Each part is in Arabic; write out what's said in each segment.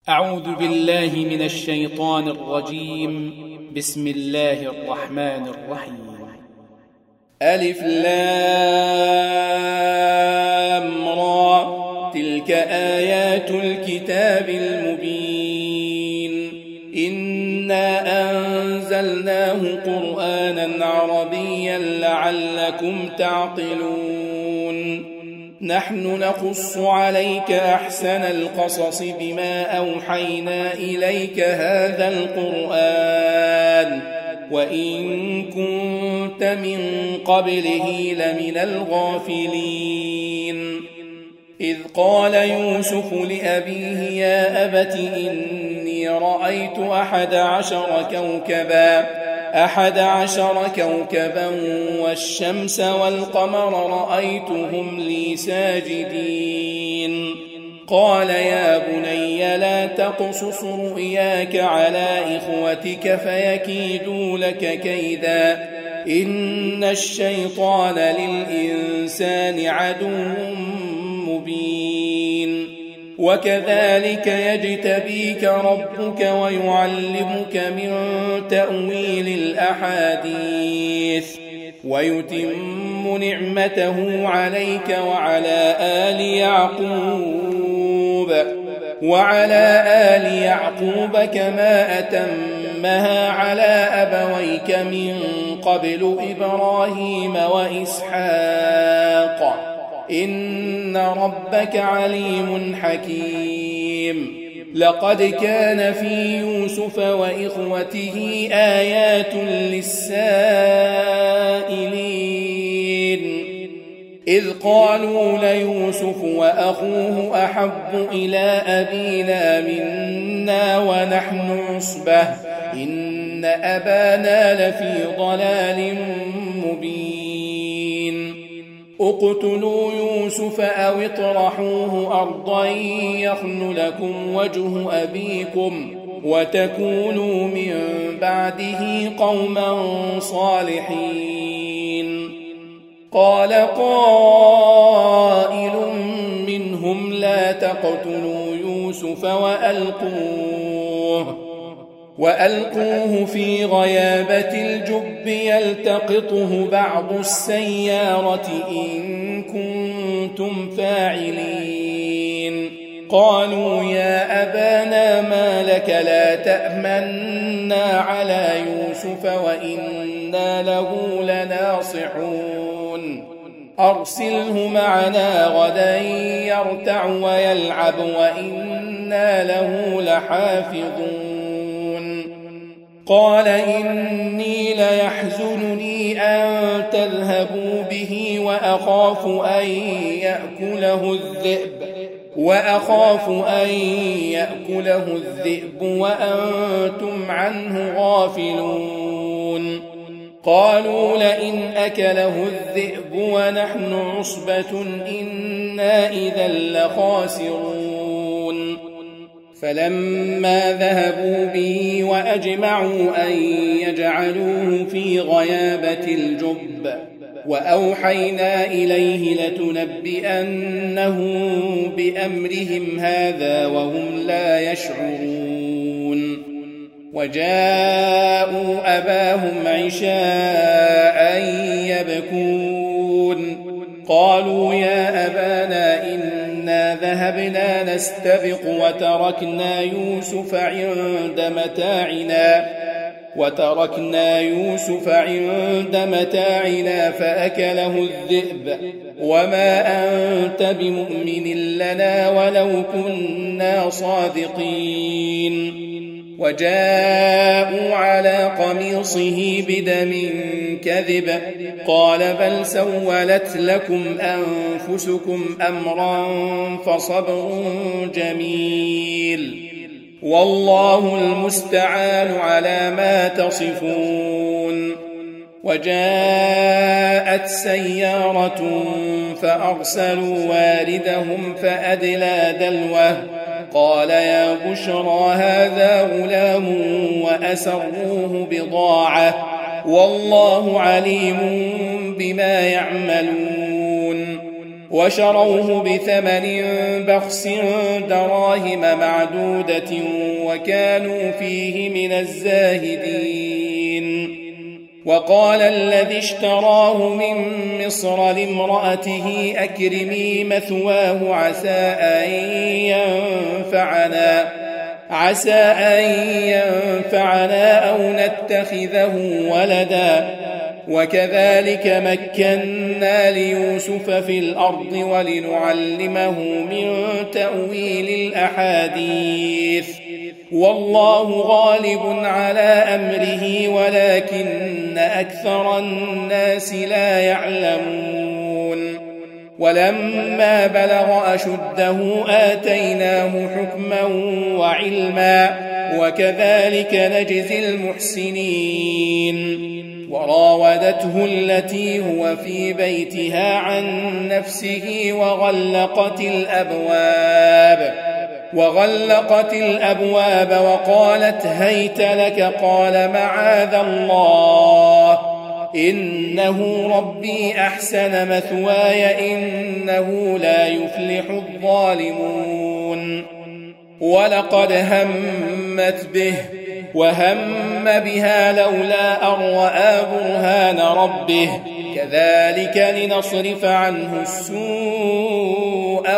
أعوذ بالله من الشيطان الرجيم. بسم الله الرحمن الرحيم. ألف لام را، تلك آيات الكتاب المبين. إنا أنزلناه قرآنا عربيا لعلكم تعقلون. نحن نقص عليك أحسن القصص بما أوحينا إليك هذا القرآن وإن كنت من قبله لمن الغافلين. إذ قال يوسف لأبيه يا أبت إني رأيت 11 كوكبا والشمس والقمر رأيتهم لي ساجدين. قال يا بني لا تقصص رؤياك على إخوتك فيكيدوا لك كيدا إن الشيطان للإنسان عدو مبين. وكذلك يجتبيك ربك ويعلمك من تأويل الأحاديث ويتم نعمته عليك وعلى آل يعقوب كما أتمها على أبويك من قبل إبراهيم وإسحاق إن ربك عليم حكيم. لقد كان في يوسف وإخوته آيات للسائلين إذ قالوا ليوسف وأخوه أحب إلى أبينا منا ونحن عصبة إن أبانا لفي ضلال مبين. اقتلوا يوسف أو اطرحوه أرضا يخل لكم وجه أبيكم وتكونوا من بعده قوما صالحين. قال قائل منهم لا تقتلوا يوسف وألقوه في غيابة الجب يلتقطه بعض السيارة إن كنتم فاعلين. قالوا يا أبانا ما لك لا تأمنا على يوسف وإنا له لناصحون. أرسله معنا غدا يرتع ويلعب وإنا له لحافظون. قال إني ليحزنني أن تذهبوا به وأخاف أن يأكله الذئب وأنتم عنه غافلون. قالوا لئن أكله الذئب ونحن عصبة إنا إذا لخاسرون. فلما ذهبوا به وأجمعوا أن يجعلوه في غيابة الجب وأوحينا إليه لتنبئنه بأمرهم هذا وهم لا يشعرون. وجاءوا أباهم عشاء يبكون. قالوا يا أبانا إنا ذهبنا نستبق وتركنا يوسف عند متاعنا فأكله الذئب وما أنت بمؤمن لنا ولو كنا صادقين. وجاءوا على قميصه بدم كذب قال بل سولت لكم أنفسكم أمرا فصبر جميل والله المستعان على ما تصفون. وجاءت سيارة فأرسلوا واردهم فأدلى دلوه قال يا بشرى هذا غلام وأسروه بضاعة والله عليم بما يعملون. وشروه بثمن بخس دراهم معدودة وكانوا فيه من الزاهدين. وقال الذي اشتراه من مصر لامرأته أكرمي مثواه عسى أن ينفعنا أو نتخذه ولدا وكذلك مكنا ليوسف في الأرض ولنعلمه من تأويل الأحاديث والله غالب على أمره ولكن أكثر الناس لا يعلمون. ولما بلغ أشده آتيناه حكما وعلما وكذلك نجزي المحسنين. وراودته التي هو في بيتها عن نفسه وغلقت الأبواب وقالت هيت لك قال معاذ الله إنه ربي أحسن مثواي إنه لا يفلح الظالمون. ولقد همت به وهم بها لولا أن رأى برهان ربه كذلك لنصرف عنه السوء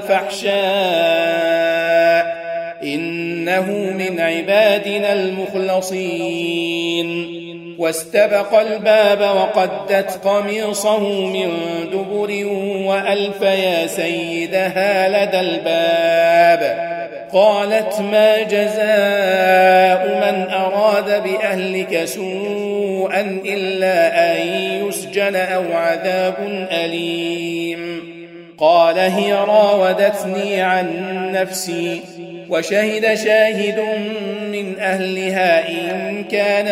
والفحشاء إنه من عبادنا المخلصين. واستبق الباب وقدت قميصه من دبر وألف يا سيدها لدى الباب قالت ما جزاء من أراد بأهلك سوءا إلا أن يسجن أو عذاب أليم. قال هي راودتني عن نفسي وشهد شاهد من أهلها إن كان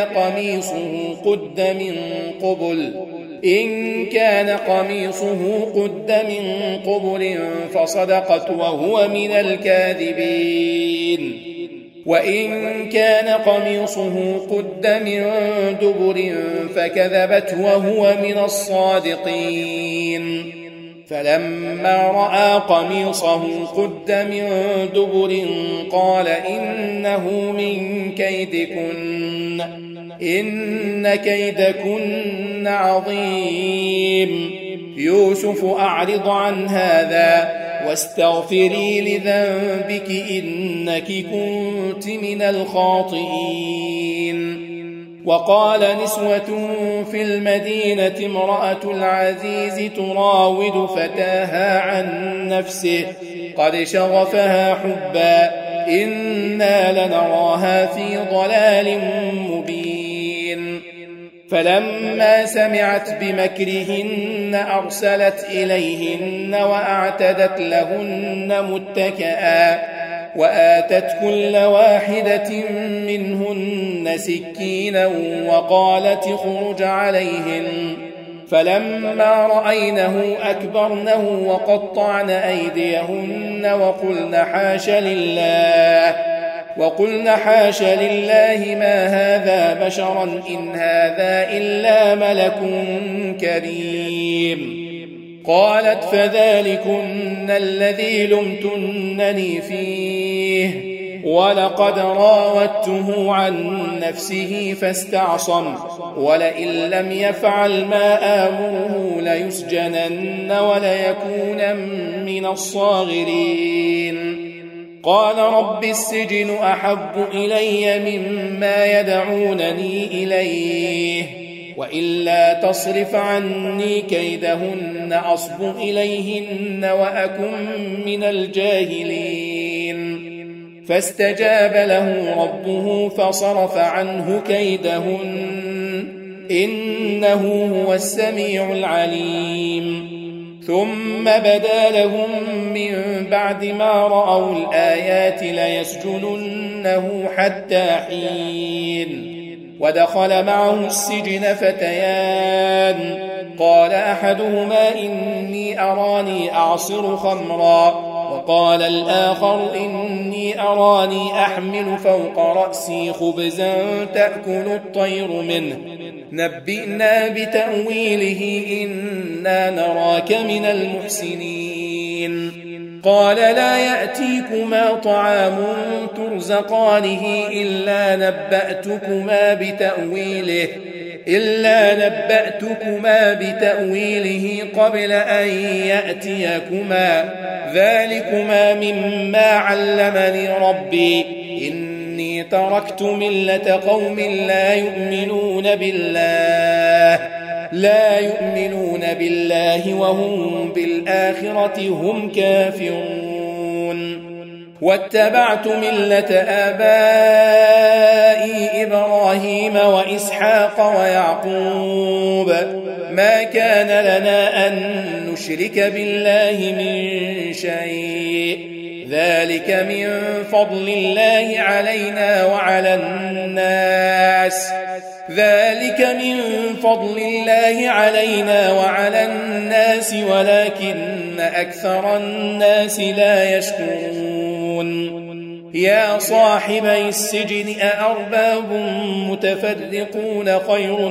قميصه قد من قبل فصدقت وهو من الكاذبين وإن كان قميصه قد من دبر فكذبت وهو من الصادقين. فلما رأى قميصه قد من دبر قال إنه من كيدكن إن كيدكن عظيم. يوسف أعرض عن هذا واستغفري لذنبك إنك كنت من الخاطئين. وقال نسوة في المدينة امرأة العزيز تراود فتاها عن نفسه قد شغفها حبا إنا لنراها في ضلال مبين. فلما سمعت بمكرهن أرسلت إليهن وأعتدت لهن متكئا وآتت كل واحدة منهن سكينا وقالت اخرج عليهن. فلما رأينه أكبرنه وقطعن أيديهن وقلن حاش لله ما هذا بشرا إن هذا إلا ملك كريم. قالت فذلكن الذي لمتنني فيه ولقد راودته عن نفسه فاستعصم ولئن لم يفعل ما آمره ليسجنن وليكون من الصاغرين. قال رب السجن أحب إلي مما يدعونني إليه وإلا تصرف عني كيدهن أصب إليهن وأكن من الجاهلين. فاستجاب له ربه فصرف عنه كيدهن إنه هو السميع العليم. ثم بدا لهم من بعد ما رأوا الآيات ليسجننه حتى حين. ودخل معه السجن فتيان قال أحدهما إني أراني أعصر خمرا وقال الآخر إني أراني أحمل فوق رأسي خبزا تأكل الطير منه نبئنا بتأويله إنا نراك من المحسنين. قال لا يأتيكما طعام ترزقانه إلا نبأتكما بتأويله قبل أن يأتيكما ذلكما مما علمني ربي إني تركت ملة قوم لا يؤمنون بالله وهم بالآخرة هم كافرون واتبعت ملة آبائي إبراهيم وإسحاق ويعقوب ما كان لنا أن نشرك بالله من شيء ذلك من فضل الله علينا وعلى الناس ولكن أكثر الناس لا يشكرون يا صاحبي السجن أأرباب متفرقون خير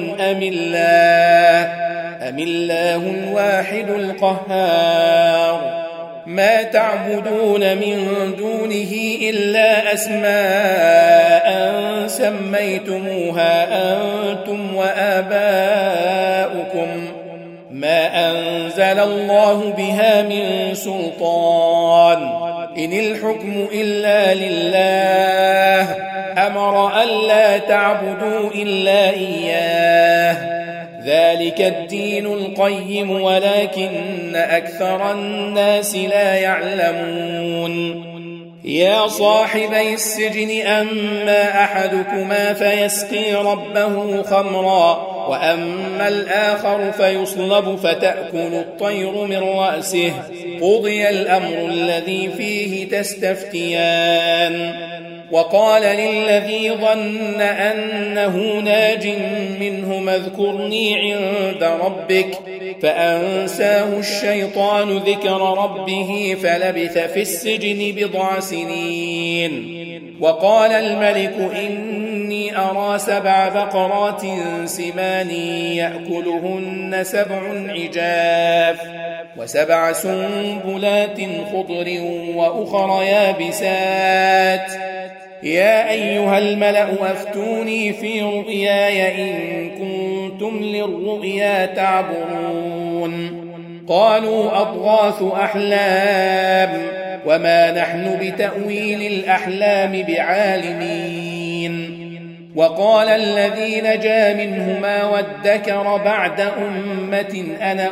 أم الله الواحد القهار ما تعبدون من دونه إلا أسماء سميتموها أنتم وآباؤكم ما أنزل الله بها من سلطان إن الحكم إلا لله أمر ألا تعبدوا إلا إياه ذلك الدين القيم ولكن أكثر الناس لا يعلمون يا صاحبي السجن أما أحدكما فيسقي ربه خمرا وأما الآخر فيصلب فتأكل الطير من رأسه قضي الأمر الذي فيه تستفتيان وقال للذي ظن أنه ناج منهم اذكرني عند ربك فأنساه الشيطان ذكر ربه فلبث في السجن 9 سنين وقال الملك إني أرى 7 بقرات سمان يأكلهن 7 عجاف و7 سنبلات خضر وأخر يابسات يا أيها الملأ أفتوني في رؤياي إن كنتم للرؤيا تعبرون قالوا أضغاث أحلام وما نحن بتأويل الأحلام بعالمين وقال الذي نجا منهما وادكر بعد أمة أنا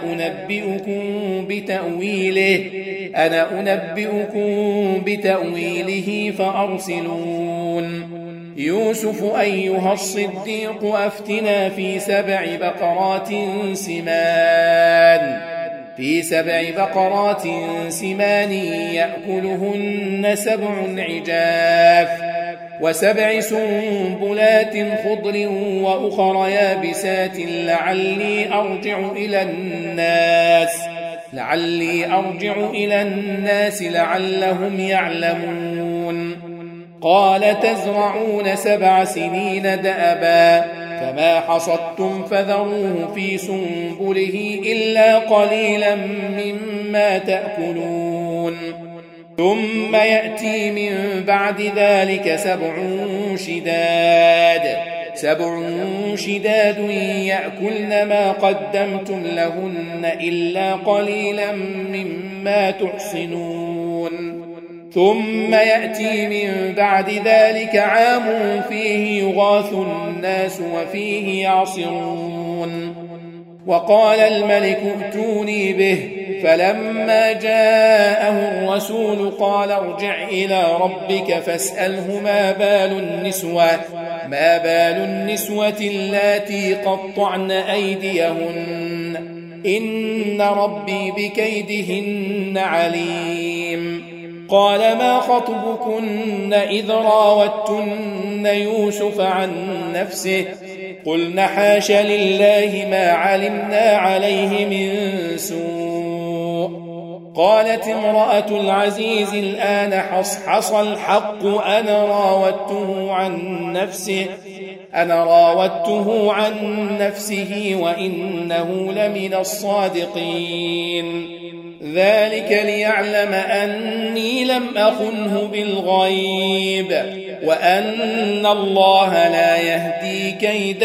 أنبئكم بتأويله فأرسلون يوسف أيها الصديق أفتنا في 7 بقرات سمان يأكلهن 7 عجاف و7 سنبلات خضر وأخر يابسات لعلي أرجع إلى الناس لعلهم يعلمون قال تزرعون 7 سنين دأبا فما حصدتم فذروه في سنبله إلا قليلا مما تأكلون ثم يأتي من بعد ذلك 7 شداد يأكلن ما قدمتم لهن إلا قليلا مما تحصنون ثم يأتي من بعد ذلك عام فيه يغاث الناس وفيه يعصرون وقال الملك ائتوني به فلما جاءه الرسول قال ارجع إلى ربك فاسأله ما بال النسوة اللاتي قطعن أيديهن إن ربي بكيدهن عليم قال ما خطبكن إذ راوتن يوسف عن نفسه قلن حاش لله ما علمنا عليه من سوء قالت امرأة العزيز الآن حصحص الحق أنا راودته عن نفسه وإنه لمن الصادقين ذلك ليعلم أني لم أخنه بالغيب وأن الله لا يهدي كيد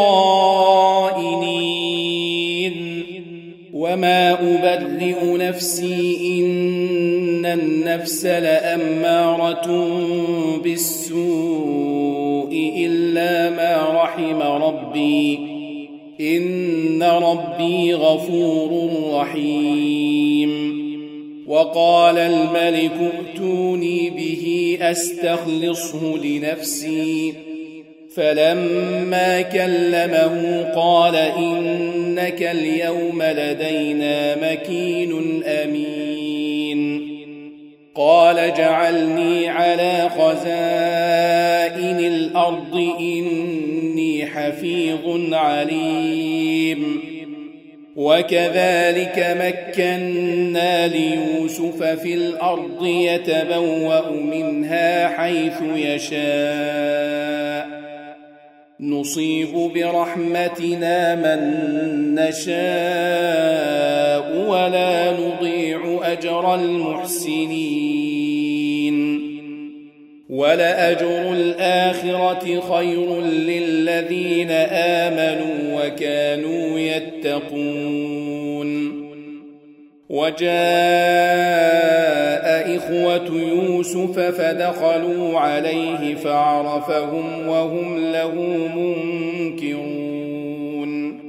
الخائنين وما أبرئ نفسي إن النفس لأمارة بالسوء إلا ما رحم ربي إن ربي غفور رحيم وقال الملك ائتوني به أستخلصه لنفسي فلما كلمه قال إنك اليوم لدينا مكين أمين قال اجعلني على خزائن الأرض إني حفيظ عليم وكذلك مكنا ليوسف في الأرض يتبوأ منها حيث يشاء نصيب برحمتنا من نشاء ولا نضيع أجر المحسنين ولأجر الآخرة خير للذين آمنوا وكانوا يتقون وجاء إخوة يوسف فدخلوا عليه فعرفهم وهم له منكرون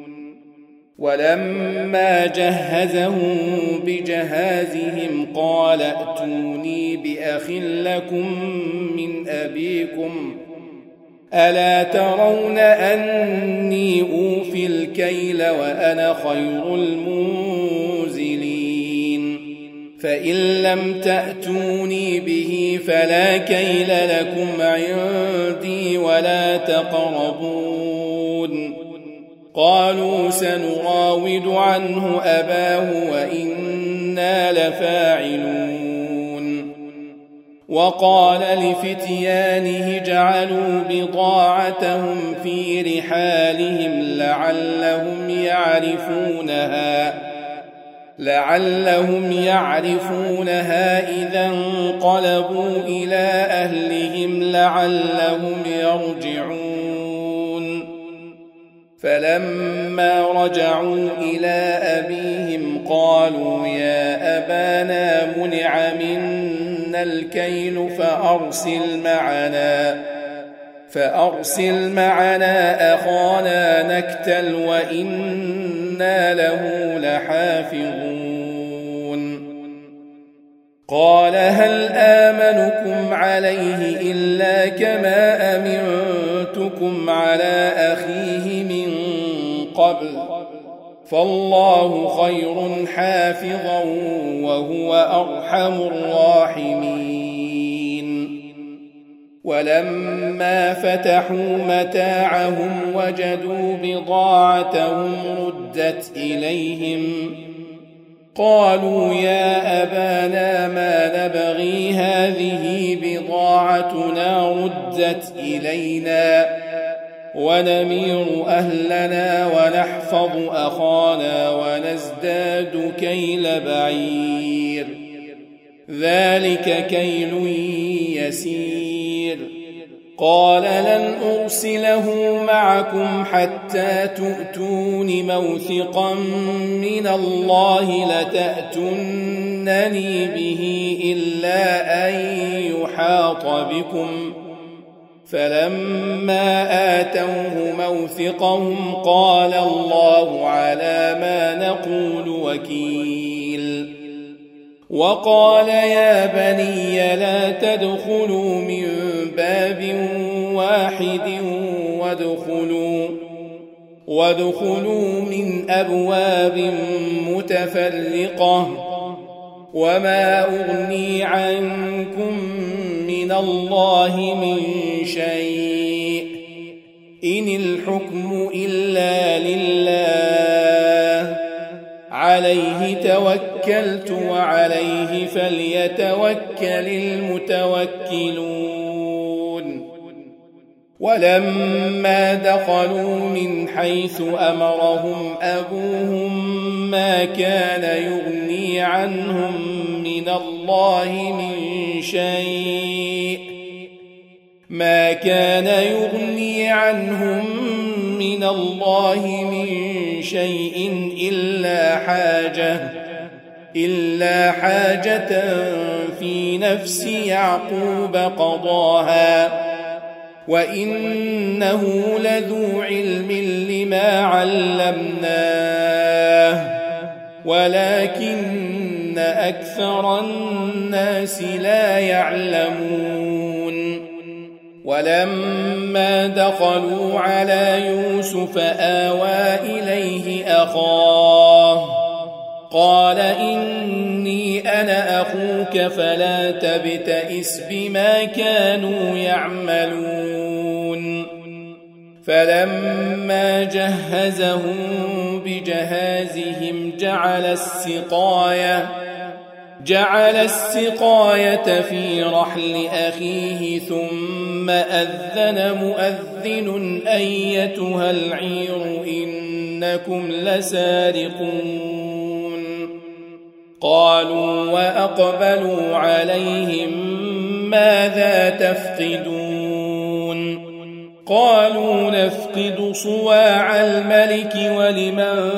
ولما جهزهم بجهازهم قال ائتوني بأخ لكم من أبيكم ألا ترون أني أوفي الكيل وأنا خير المنزلين فإن لم تأتوني به فلا كيل لكم عندي ولا تقربون قالوا سنراود عنه أباه وإنا لفاعلون وقال لفتيانه جعلوا بضاعتهم في رحالهم لعلهم يعرفونها إذا انقلبوا إلى أهلهم لعلهم يرجعون فلما رجعوا إلى أبيهم قالوا يا أبانا منع منا الكيل فأرسل معنا أخانا نكتل وإنا له لحافظون قال هل آمنكم عليه إلا كما أمنتكم على أخيه من قبل فالله خير حافظا وهو أرحم الراحمين ولما فتحوا متاعهم وجدوا بضاعتهم ردت إليهم قالوا يا أبانا ما نبغي هذه بضاعتنا ردت إلينا ونمير أهلنا ونحفظ أخانا ونزداد كيل بعير ذلك كيل يسير قال لن أرسله معكم حتى تؤتون موثقا من الله لتأتونني به إلا أن يحاط بكم فلما آتوه موثقهم قال الله على ما نقول وكيل وقال يا بني لا تدخلوا من باب واحد وادخلوا من أبواب متفرقة وما أغني عنكم من الله من شيء إن الحكم إلا لله عليه توكلت وعليه فليتوكل المتوكلون ولما دخلوا من حيث أمرهم أبوهم ما كان يغني عنهم من الله من شيء إلا حاجة في نفس يعقوب قضاها وإنه لذو علم لما علمناه ولكن أكثر الناس لا يعلمون. ولما دخلوا على يوسف آوى إليه أخاه قال إني أنا أخوك فلا تبتئس بما كانوا يعملون. فلما جهزهم بجهازهم جعل السقاية في رحل أخيه ثم أذن مؤذن أيتها العير إنكم لسارقون. قالوا وأقبلوا عليهم ماذا تفقدون؟ قالوا نفقد صواع الملك ولمن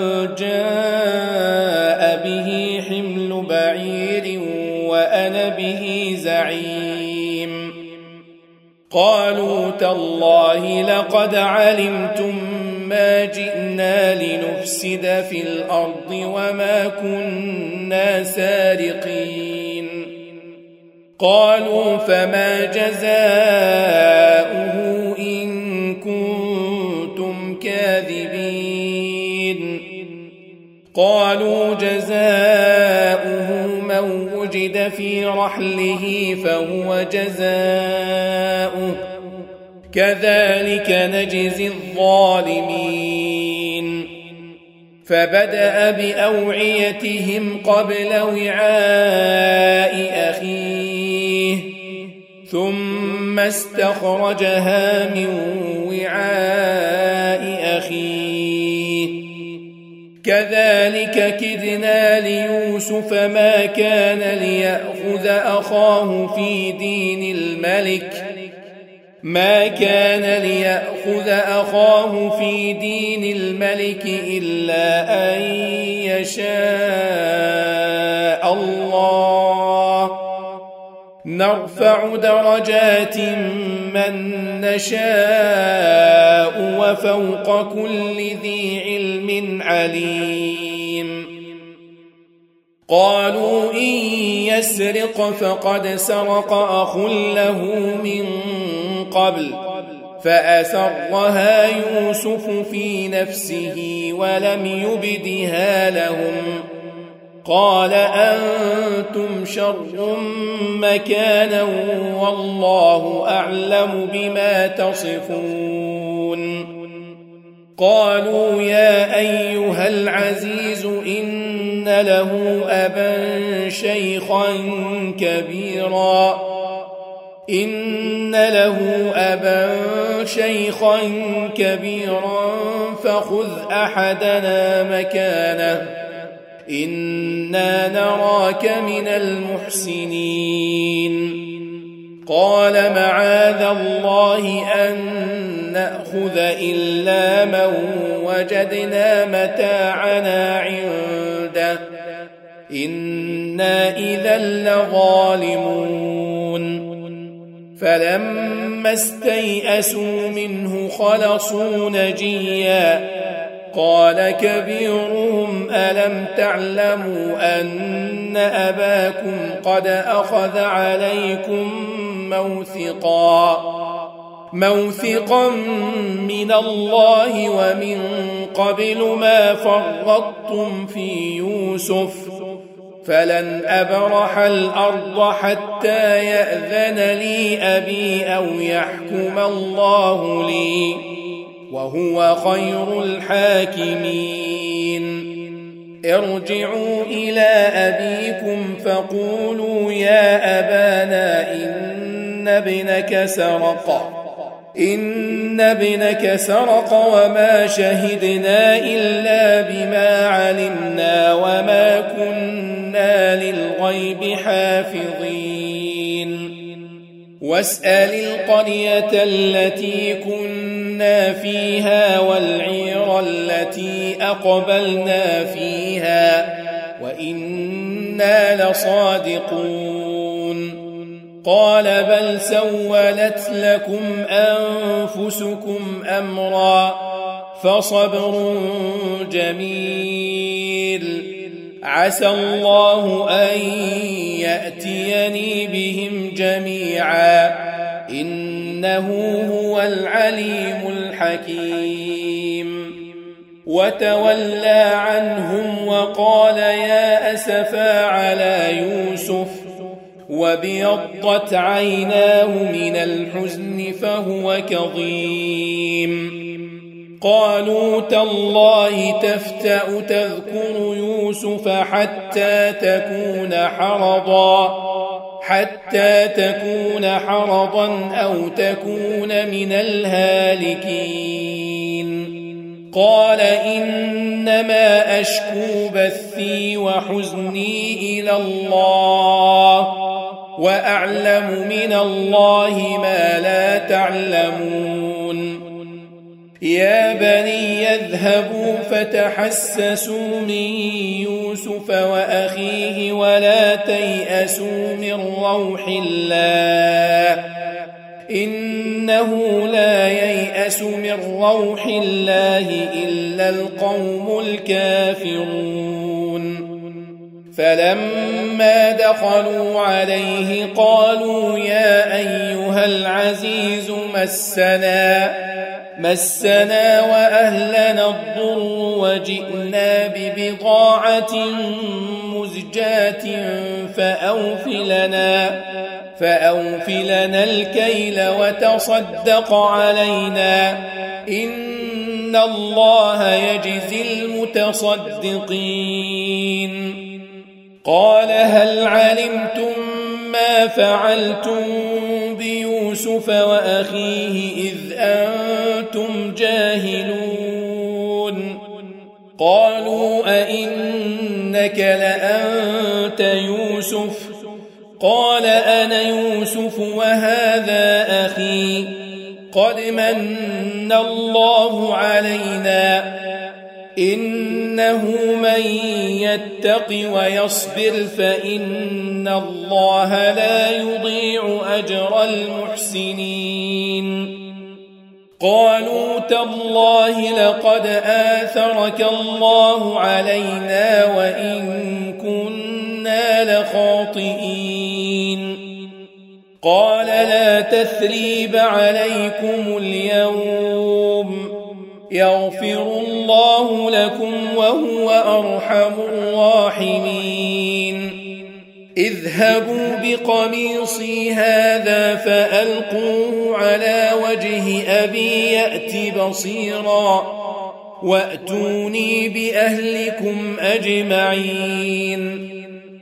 جاء به حمل بعير وأنا به زعيم. قالوا تالله لقد علمتم ما جئنا لنفسد في الأرض وما كنا سارقين. قالوا فما جزاؤه إن كنتم كاذبين؟ قالوا جزاؤه من وجد في رحله فهو جزاؤه كذلك نجزي الظالمين. فبدأ بأوعيتهم قبل وعاء أخيه ثم استخرجها من وعاء أخيه كذلك كدنا ليوسف ما كان ليأخذ أخاه في دين الملك إلا أن يشاء الله نرفع درجات من نشاء وفوق كل ذي علم عليم. قالوا إن يسرق فقد سرق أخ له من قبل فأسرها يوسف في نفسه ولم يبدها لهم. قال أنتم شر مكانا والله أعلم بما تصفون. قالوا يا أيها العزيز إن له أبا شيخا كبيرا فخذ أحدنا مكانه إنا نراك من المحسنين. قال معاذ الله أن نأخذ إلا من وجدنا متاعنا عنده إنا إذا لظالمون. فلما استيئسوا منه خلصوا نجيا قال كبيرهم ألم تعلموا أن أباكم قد أخذ عليكم موثقا من الله ومن قبل ما فرطتم في يوسف فلن أبرح الأرض حتى يأذن لي أبي أو يحكم الله لي وهو خير الحاكمين. ارجعوا إلى أبيكم فقولوا يا أبانا إن ابنك سرق إن ابنك سرق وما شهدنا إلا بما علمنا وما كنا للغيب حافظين واسأل القرية التي كنا فيها والعير التي أقبلنا فيها وإنا لصادقون قال بل سولت لكم أنفسكم أمرا فصبر جميل عسى الله أن يأتيني بهم جميعا إنه هو العليم الحكيم وتولى عنهم وقال يا أسفا على يوسف وابيضت عيناه من الحزن فهو كظيم قالوا تالله تفتأ تذكر يوسف حتى تكون حرضا أو تكون من الهالكين قال إنما أشكو بثي وحزني إلى الله وأعلم من الله ما لا تعلمون يا بني يذهبوا فتحسسوا من يوسف وأخيه ولا تيأسوا من روح الله إنه لا ييأس من روح الله إلا القوم الكافرون فلما دخلوا عليه قالوا يا أيها العزيز مسنا وأهلنا الضر وجئنا ببضاعة مزجاة فأوفلنا الكيل وتصدق علينا إن الله يجزي المتصدقين قال هل علمتم ما فعلتم بيوسف وأخيه إذ أنتم جاهلون قالوا أئنك لأنت يوسف قال أنا يوسف وهذا أخي قد من الله علينا إنه من يتق ويصبر فإن الله لا يضيع أجر المحسنين قالوا تالله لقد آثرك الله علينا وإن كنا لخاطئين قال لا تثريب عليكم اليوم يغفر الله لكم وهو أرحم الراحمين اذهبوا بقميصي هذا فألقوه على وجه أبي يأت بصيرا وأتوني بأهلكم أجمعين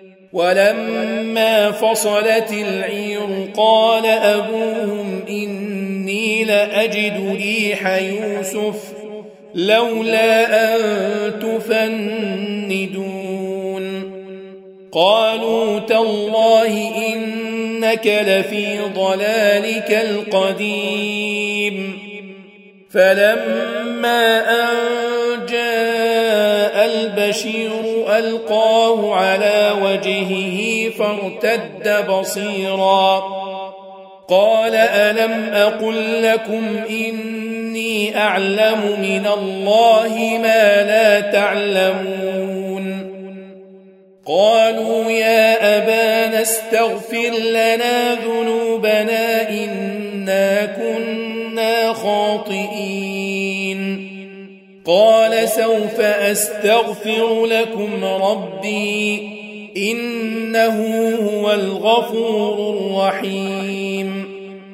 ولما فصلت العير قال أبوهم إني لأجد ريح يوسف لولا أن تفندون قالوا تالله إنك لفي ضلالك القديم فلما أن جاء البشير ألقاه على وجهه فارتد بصيرا قال ألم أقل لكم إني أعلم من الله ما لا تعلمون قالوا يا أبانا استغفر لنا ذنوبنا إنا كنا خاطئين قال سوف أستغفر لكم ربي إنه هو الغفور الرحيم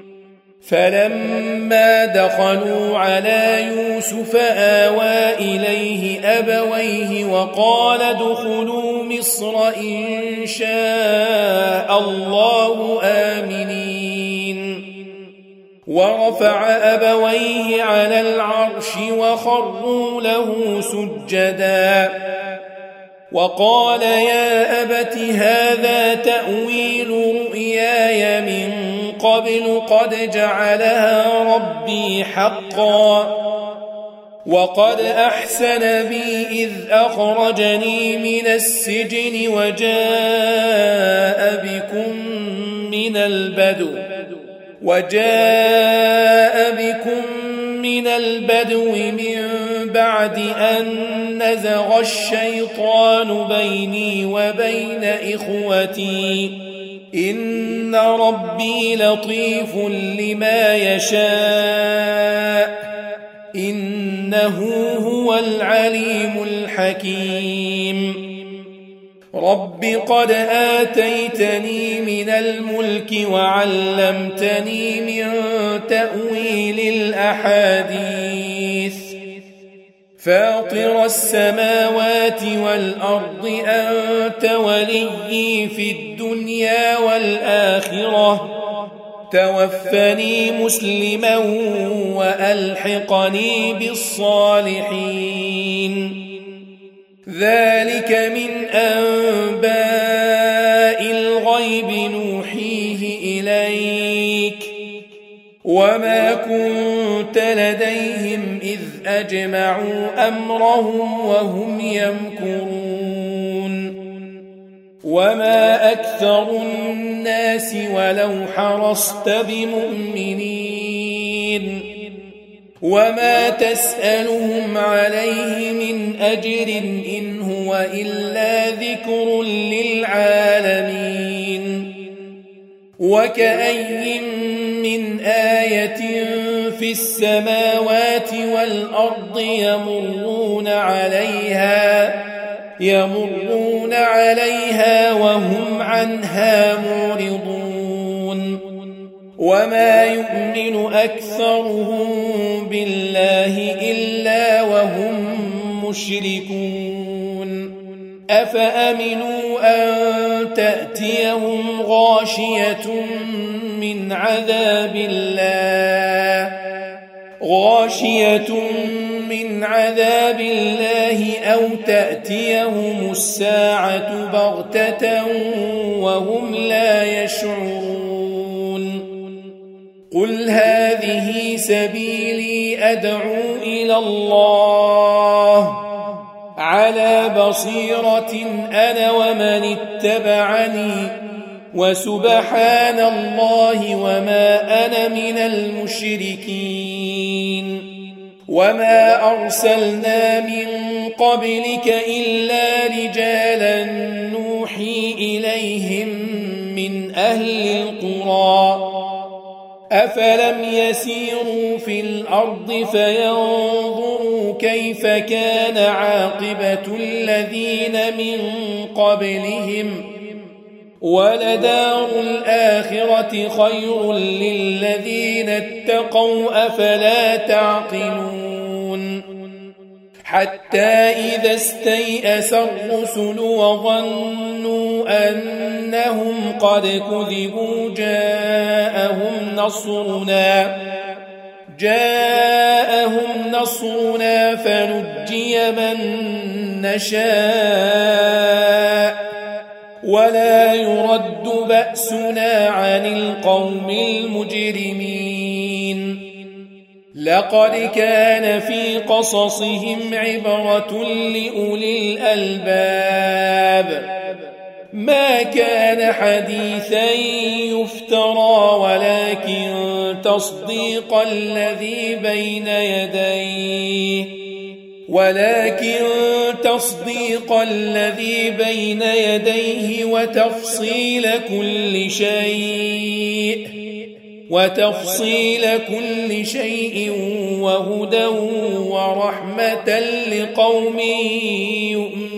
فلما دخلوا على يوسف آوى إليه أبويه وقال ادخلوا مصر إن شاء الله آمنين ورفع أبويه على العرش وخروا له سجدا وقال يا أبت هذا تأويل رؤياي من قبل قد جعلها ربي حقا وقد أحسن بي إذ أخرجني من السجن وجاء بكم من البدو من بعد أن نزغ الشيطان بيني وبين إخوتي إن ربي لطيف لما يشاء إنه هو العليم الحكيم رب قد آتيتني من الملك وعلمتني من تأويل الأحاديث فاطر السماوات والأرض أنت وليي في الدنيا والآخرة توفني مسلما وألحقني بالصالحين ذلك من أنباء الغيب نوحيه إليك وما كنت لديهم إذ أجمعوا أمرهم وهم يمكرون وما أكثر الناس ولو حرصت بمؤمنين وما تسألهم عليه من أجر إن هو إلا ذكر للعالمين وكأي من آية في السماوات والأرض يمرون عليها وهم عنها معرضون وما يؤمن أكثرهم بالله إلا وهم مشركون أفأمنوا أن تأتيهم غاشية من عذاب الله أو تأتيهم الساعة بغتة وهم لا يشعرون قل هذه سبيلي أدعو إلى الله على بصيرة أنا ومن اتبعني وسبحان الله وما أنا من المشركين وما أرسلنا من قبلك إلا رجالا نوحي إليهم من أهل القرى أفلم يسيروا في الأرض فينظروا كيف كان عاقبة الذين من قبلهم ولدار الآخرة خير للذين اتقوا أفلا تعقلون حتى إذا استيأس الرسل وظنوا أنهم قد كذبوا جاءهم نصرنا فنجي من نشاء ولا يرد بأسنا عن القوم المجرمين لقد كان في قصصهم عبرة لأولي الألباب ما كان حديثا يفترى ولكن تصديق الذي بين يديه وتفصيل كل شيء وهدى ورحمة لقوم يؤمنون